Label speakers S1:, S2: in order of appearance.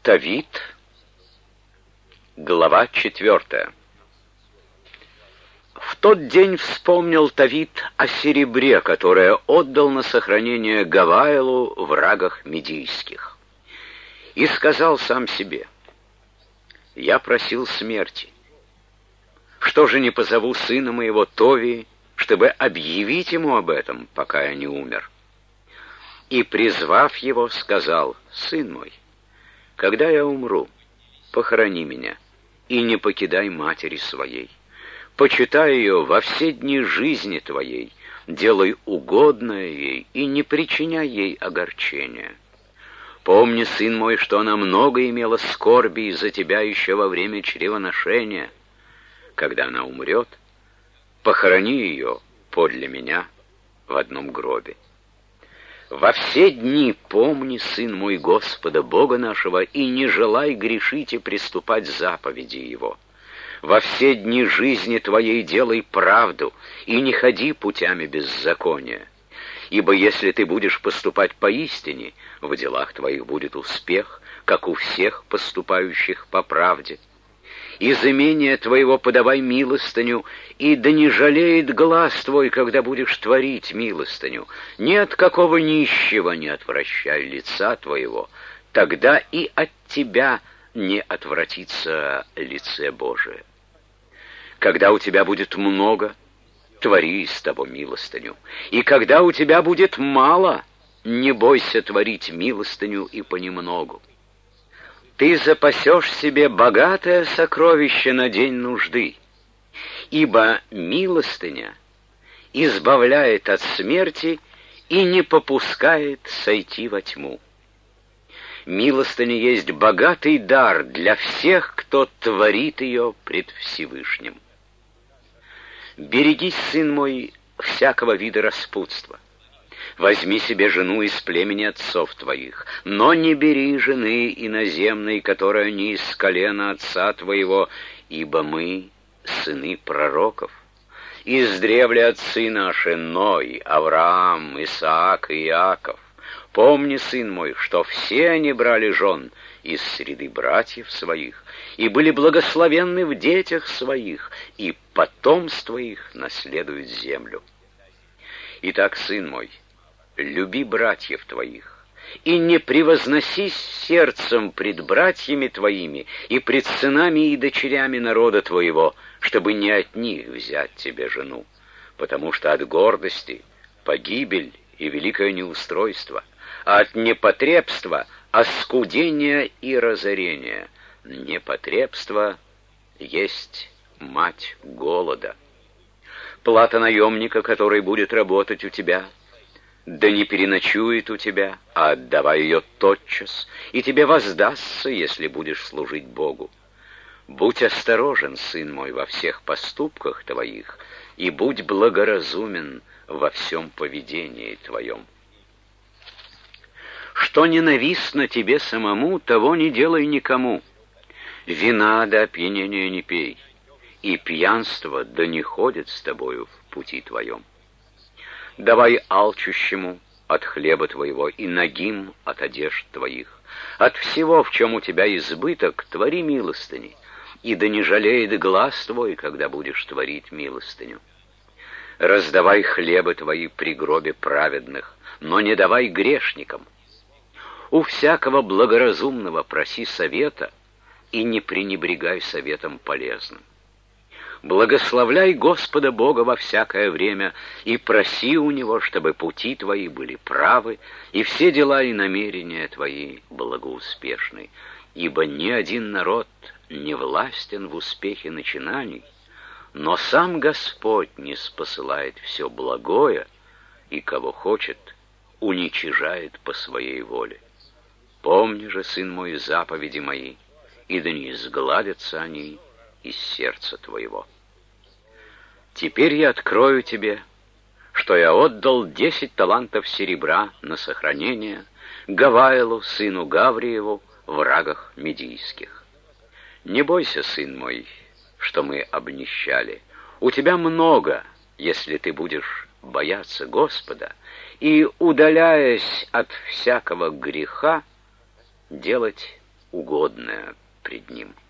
S1: Тавит, глава 4. В тот день вспомнил Тавит о серебре, которое отдал на сохранение Гаваилу в рагах медийских. И сказал сам себе: «Я просил смерти. Что же не позову сына моего Товии, чтобы объявить ему об этом, пока я не умер?» И, призвав его, сказал: «Сын мой, когда я умру, похорони меня, и не покидай матери своей. Почитай ее во все дни жизни твоей, делай угодное ей и не причиняй ей огорчения. Помни, сын мой, что она много имела скорби из-за тебя еще во время чревоношения. Когда она умрет, похорони ее подле меня в одном гробе. Во все дни помни, сын мой, Господа Бога нашего, и не желай грешить и приступать заповеди Его. Во все дни жизни твоей делай правду, и не ходи путями беззакония. Ибо если ты будешь поступать поистине, в делах твоих будет успех, как у всех поступающих по правде. Из имения твоего подавай милостыню, и да не жалеет глаз твой, когда будешь творить милостыню. Ни от какого нищего не отвращай лица твоего, тогда и от тебя не отвратится лице Божие. Когда у тебя будет много, твори из того милостыню, и когда у тебя будет мало, не бойся творить милостыню и понемногу. Ты запасешь себе богатое сокровище на день нужды, ибо милостыня избавляет от смерти и не попускает сойти во тьму. Милостыня есть богатый дар для всех, кто творит ее пред Всевышним. Берегись, сын мой, всякого вида распутства. Возьми себе жену из племени отцов твоих, но не бери жены иноземной, которая не из колена отца твоего, ибо мы сыны пророков. Издревле отцы наши Ной, Авраам, Исаак и Иаков. Помни, сын мой, что все они брали жен из среды братьев своих и были благословенны в детях своих, и потомство их наследует землю. Итак, сын мой, люби братьев твоих, и не превозносись сердцем пред братьями твоими и пред сынами и дочерями народа твоего, чтобы не от них взять тебе жену, потому что от гордости погибель и великое неустройство, а от непотребства оскудение и разорение. Непотребство есть мать голода. Плата наемника, который будет работать у тебя, да не переночует у тебя, а отдавай ее тотчас, и тебе воздастся, если будешь служить Богу. Будь осторожен, сын мой, во всех поступках твоих, и будь благоразумен во всем поведении твоем. Что ненавистно тебе самому, того не делай никому. Вина до опьянения не пей, и пьянство да не ходит с тобою в пути твоем. Давай алчущему от хлеба твоего и нагим от одежд твоих. От всего, в чем у тебя избыток, твори милостыни, и да не жалеет глаз твой, когда будешь творить милостыню. Раздавай хлебы твои при гробе праведных, но не давай грешникам. У всякого благоразумного проси совета, и не пренебрегай советом полезным. Благословляй Господа Бога во всякое время и проси у Него, чтобы пути твои были правы, и все дела и намерения твои благоуспешны. Ибо ни один народ не властен в успехе начинаний, но сам Господь не спосылает все благое, и кого хочет, уничижает по своей воле. Помни же, сын мой, заповеди мои, и да не изгладятся они из сердца твоего. Теперь я открою тебе, что я отдал 10 талантов серебра на сохранение Гаваилу, сыну Гавриеву, в рагах медийских. Не бойся, сын мой, что мы обнищали. У тебя много, если ты будешь бояться Господа и, удаляясь от всякого греха, делать угодное пред ним.